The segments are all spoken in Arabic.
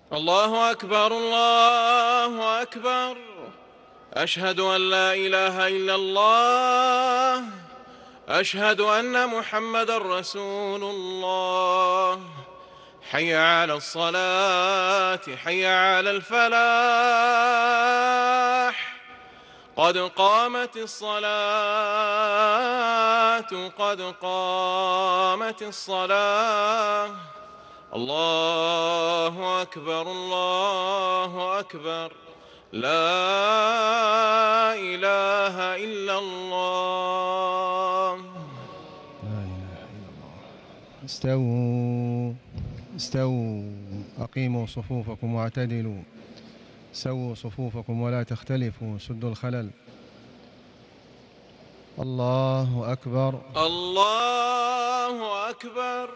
الله أكبر الله أكبر. أشهد أن لا إله إلا الله. أشهد أن محمدًا رسول الله. حي على الصلاة، حي على الفلاح. قد قامت الصلاة، قد قامت الصلاة. الله أكبر الله أكبر. لا إله إلا الله. لا إله إلا الله. استووا استووا، أقيموا صفوفكم واعتدلوا، سووا صفوفكم ولا تختلفوا، سدوا الخلل. الله أكبر الله أكبر.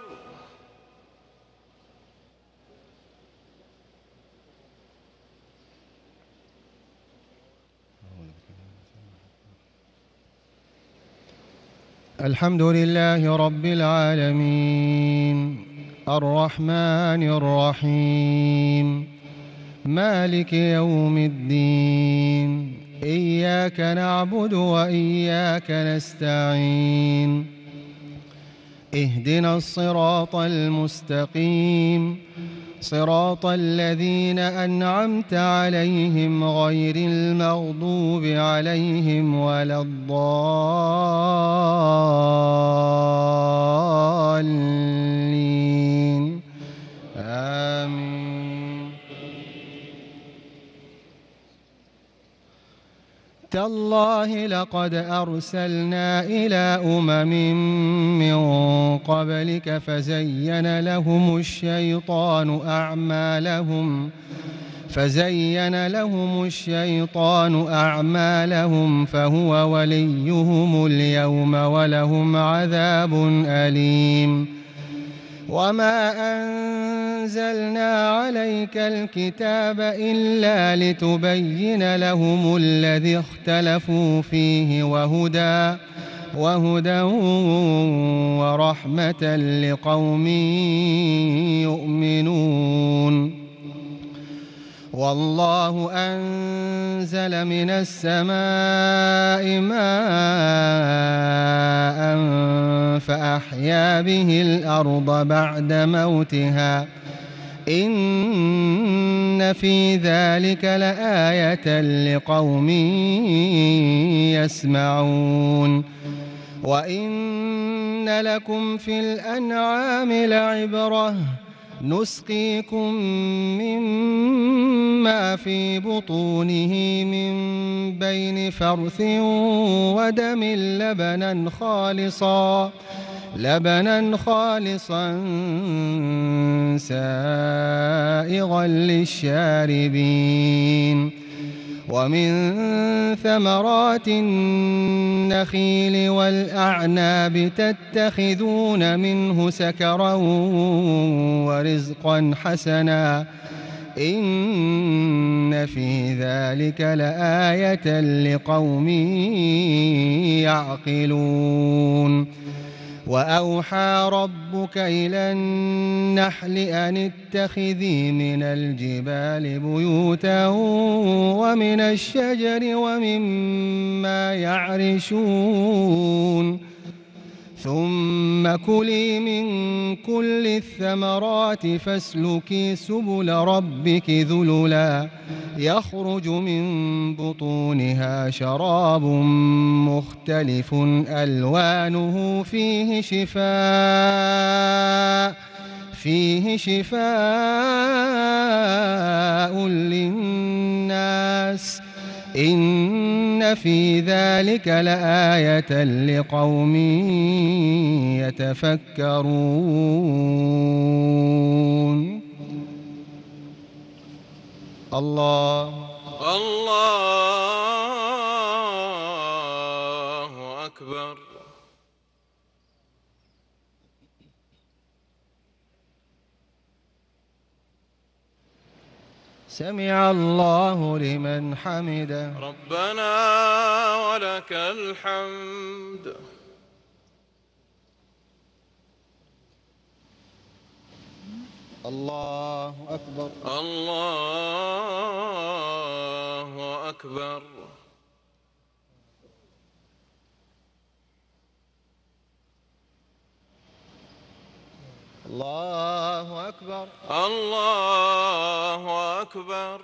الحمد لله رب العالمين، الرحمن الرحيم، مالك يوم الدين، إياك نعبد وإياك نستعين، اهدنا الصراط المستقيم، صراط الذين أنعمت عليهم غير المغضوب عليهم ولا الضالين، آمين. تالله لقد أرسلنا إلى أمم من قبلك فزين لهم الشيطان أعمالهم فهو وليهم اليوم ولهم عذاب أليم. وما أنزلنا عليك الكتاب إلا لتبين لهم الذي اختلفوا فيه وهدى ورحمة لقوم يؤمنون. والله أنزل من السماء ماء فأحيا به الأرض بعد موتها، إن في ذلك لآية لقوم يسمعون. وإن لكم في الأنعام لعبرة، نسقيكم مما في بطونه من بين فرث ودم لبنا خالصا سائغا للشاربين. ومن ثمرات النخيل والأعناب تتخذون منه سكرا ورزقا حسنا، إن في ذلك لآية لقوم يعقلون. وأوحى ربك إلى النحل أن اتخذي من الجبال بيوتا ومن الشجر ومما يعرشون، ثم كلي من كل الثمرات فاسلكي سبل ربك ذللا يخرج من بطونها شراب مختلف ألوانه فيه شفاء للناس، إن في ذلك لآية لقوم يتفكرون. الله أكبر. سمع الله لمن حمده. ربنا ولك الحمد. الله أكبر. الله أكبر. الله أكبر. الله أكبر.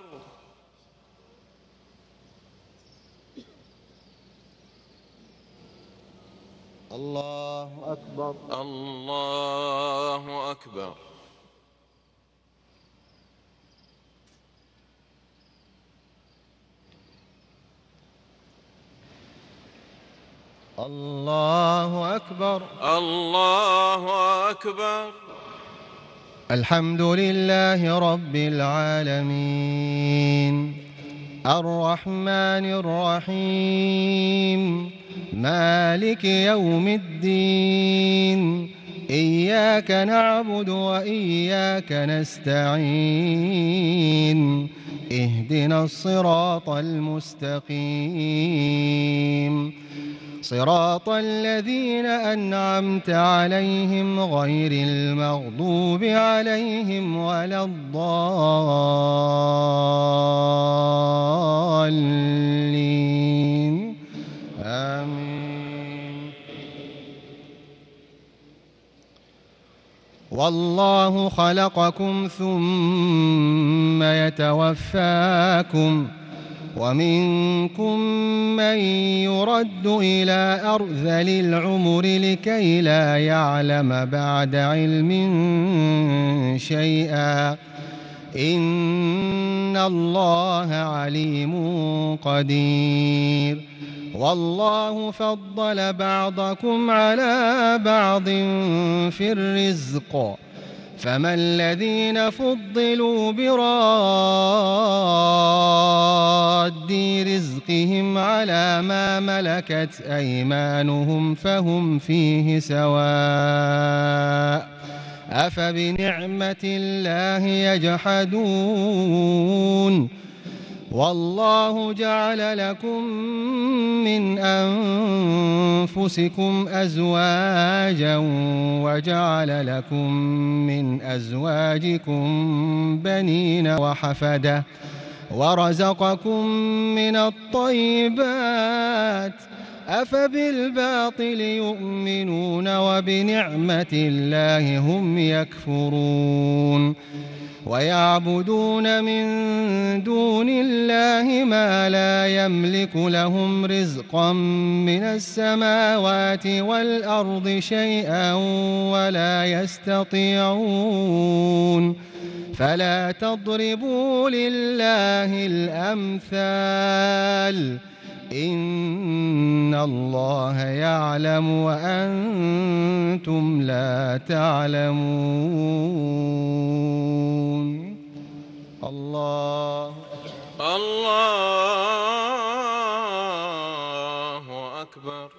الله أكبر. الله أكبر. الله أكبر. الله أكبر. الحمد لله رب العالمين الرحمن الرحيم مالك يوم الدين إياك نعبد وإياك نستعين اهدنا الصراط المستقيم صراط الذين أنعمت عليهم غير المغضوب عليهم ولا الضالين آمين. والله خلقكم ثم يتوفاكم ومنكم من يرد إلى أرذل العمر لكي لا يعلم بعد علم شيئا إن الله عليم قدير. والله فضل بعضكم على بعض في الرزق فما الذين فضلوا براد رزقهم على ما ملكت أيمانهم فهم فيه سواء أفبنعمة الله يجحدون. والله جعل لكم من أنفسكم أزواجا وجعل لكم من أزواجكم بنين وحفدة ورزقكم من الطيبات أفبالباطل يؤمنون وبنعمة الله هم يكفرون. ويعبدون من دون الله ما لا يملك لهم رزقا من السماوات والأرض شيئا ولا يستطيعون فلا تضربوا لله الأمثال إن الله يعلم وأنتم لا تعلمون. الله أكبر.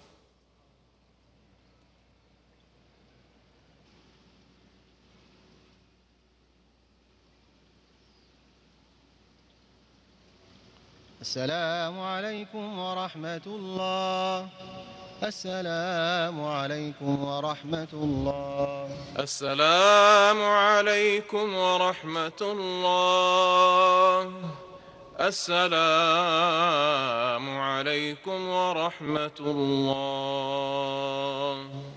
السلام عليكم ورحمة الله. السلام عليكم ورحمة الله. السلام عليكم ورحمة الله. السلام عليكم ورحمة الله.